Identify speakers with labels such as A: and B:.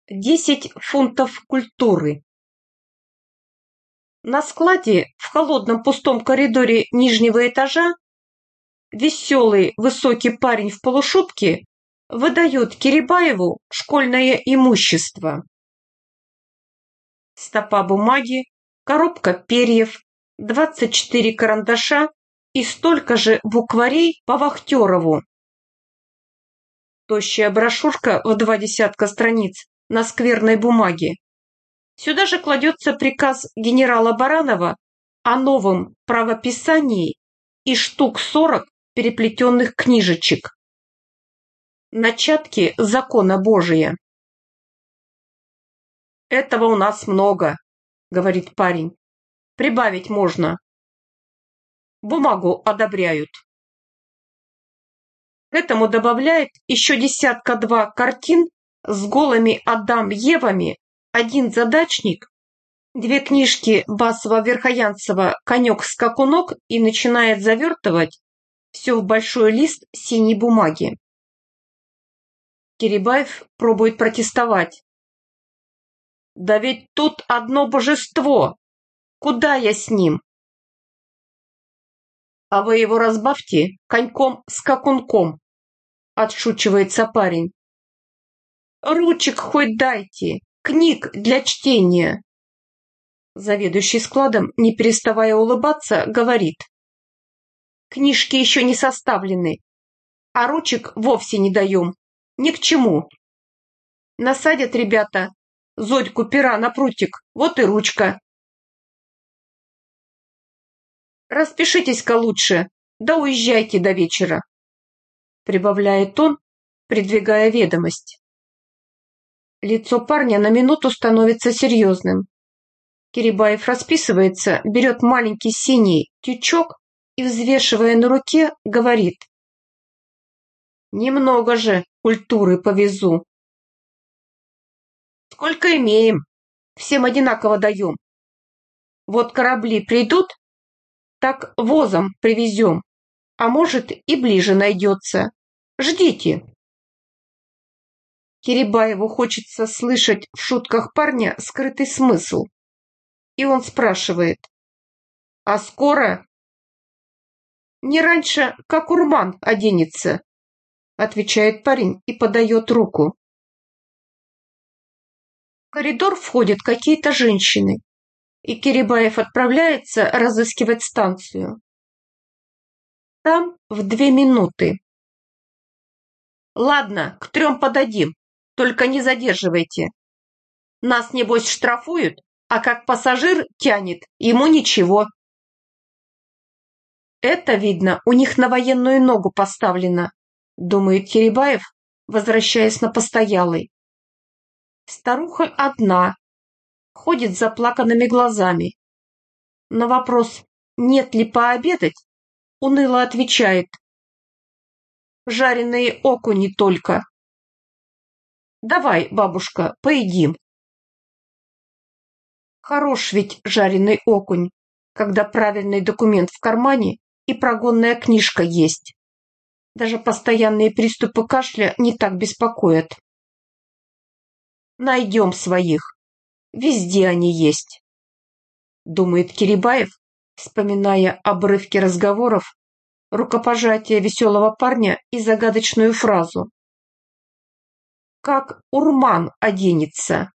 A: 10 фунтов культуры. На складе в холодном пустом коридоре нижнего этажа веселый высокий парень в полушубке выдает Кирибаеву школьное имущество. Стопа бумаги, коробка перьев, 24 карандаша и столько же букварей по Вахтерову. Тощая брошюрка в 2 десятка страниц на скверной бумаге. Сюда же кладется приказ генерала Баранова о новом правописании и штук 40 переплетенных книжечек. Начатки закона Божия. «Этого у нас много», — говорит парень. «Прибавить можно. Бумагу одобряют». К этому добавляет еще 1-2 картин с голыми Адам-Евами, 1 задачник, 2 книжки Басова-Верхоянцева «Конек-скакунок» и начинает завертывать все в большой лист синей бумаги. Кирибаев пробует протестовать. «Да ведь тут одно божество! Куда я с ним?» «А вы его разбавьте коньком-скакунком», — отшучивается парень. «Ручек хоть дайте, книг для чтения». Заведующий складом, не переставая улыбаться, говорит. «Книжки еще не составлены, а ручек вовсе не даем. Ни к чему. Насадят ребята Зодьку пера на прутик, вот и ручка. Распишитесь-ка лучше, да уезжайте до вечера», прибавляет он, придвигая ведомость. Лицо парня на минуту становится серьезным. Кирибаев расписывается, берет маленький синий тючок и, взвешивая на руке, говорит. «Немного же культуры повезу». «Сколько имеем, всем одинаково даем. Вот корабли придут, так возом привезем, а может и ближе найдется. Ждите». Кирибаеву хочется слышать в шутках парня скрытый смысл. И он спрашивает. «А скоро?» «Не раньше, как Урман оденется», отвечает парень и подает руку. В коридор входят какие-то женщины, и Кирибаев отправляется разыскивать станцию. Там в 2 минуты. «Ладно, к 3 подадим, только не задерживайте. Нас, небось, штрафуют, а как пассажир тянет, ему ничего». «Это, видно, у них на военную ногу поставлено», думает Кирибаев, возвращаясь на постоялый. Старуха одна, ходит с заплаканными глазами. На вопрос, нет ли пообедать, уныло отвечает. «Жареные окуни только». «Давай, бабушка, поедим». Хорош ведь жареный окунь, когда правильный документ в кармане и прогонная книжка есть. Даже постоянные приступы кашля не так беспокоят. Найдем своих. Везде они есть, думает Кирибаев, вспоминая обрывки разговоров, рукопожатие веселого парня и загадочную фразу. «Как Урман оденется?»